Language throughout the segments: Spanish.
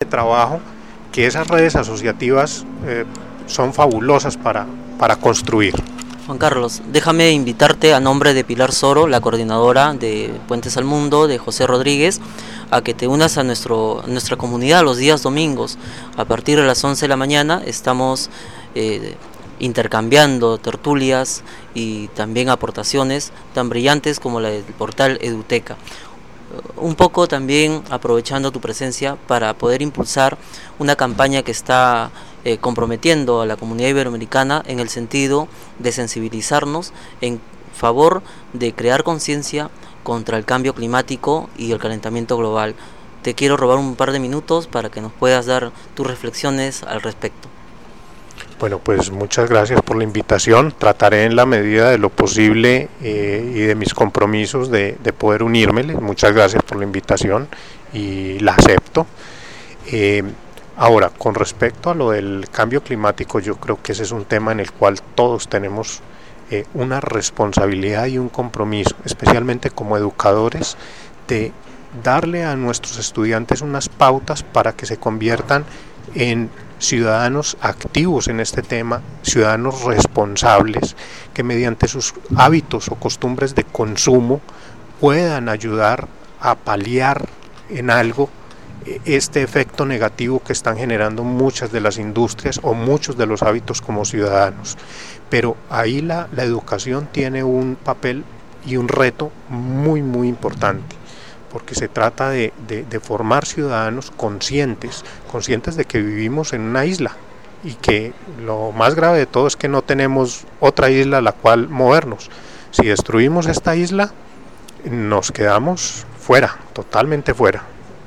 trabajo que esas redes asociativas son fabulosas para construir. Juan Carlos, déjame invitarte a nombre de Pilar Soro, la coordinadora de Puentes al Mundo, de José Rodríguez, a que te unas a nuestra comunidad los días domingos. A partir de las 11 de la mañana estamos intercambiando tertulias y también aportaciones tan brillantes como la del portal Eduteca. Un poco también aprovechando tu presencia para poder impulsar una campaña que está comprometiendo a la comunidad iberoamericana en el sentido de sensibilizarnos en favor de crear conciencia contra el cambio climático y el calentamiento global. Te quiero robar un par de minutos para que nos puedas dar tus reflexiones al respecto. Bueno, pues muchas gracias por la invitación. Trataré en la medida de lo posible y de mis compromisos de poder unírmeles. Muchas gracias por la invitación y la acepto. Ahora, con respecto a lo del cambio climático, yo creo que ese es un tema en el cual todos tenemos una responsabilidad y un compromiso, especialmente como educadores, de darle a nuestros estudiantes unas pautas para que se conviertan en ciudadanos activos en este tema, ciudadanos responsables, que mediante sus hábitos o costumbres de consumo puedan ayudar a paliar en algo este efecto negativo que están generando muchas de las industrias o muchos de los hábitos como ciudadanos. Pero ahí la educación tiene un papel y un reto muy importante, porque se trata de formar ciudadanos conscientes de que vivimos en una isla y que lo más grave de todo es que no tenemos otra isla a la cual movernos. Si destruimos esta isla, nos quedamos fuera, totalmente fuera.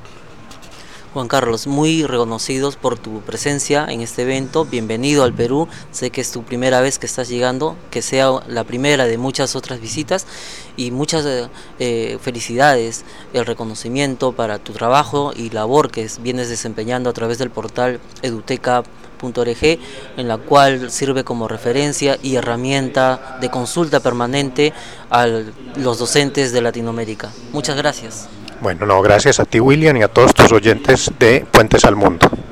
Juan Carlos, muy reconocidos por tu presencia en este evento. Bienvenido al Perú. Sé que es tu primera vez que estás llegando, que sea la primera de muchas otras visitas, y muchas felicidades, el reconocimiento para tu trabajo y labor que vienes desempeñando a través del portal eduteca.org, en la cual sirve como referencia y herramienta de consulta permanente a los docentes de Latinoamérica. Muchas gracias. Bueno, gracias a ti, William, y a todos tus oyentes de Puentes al Mundo.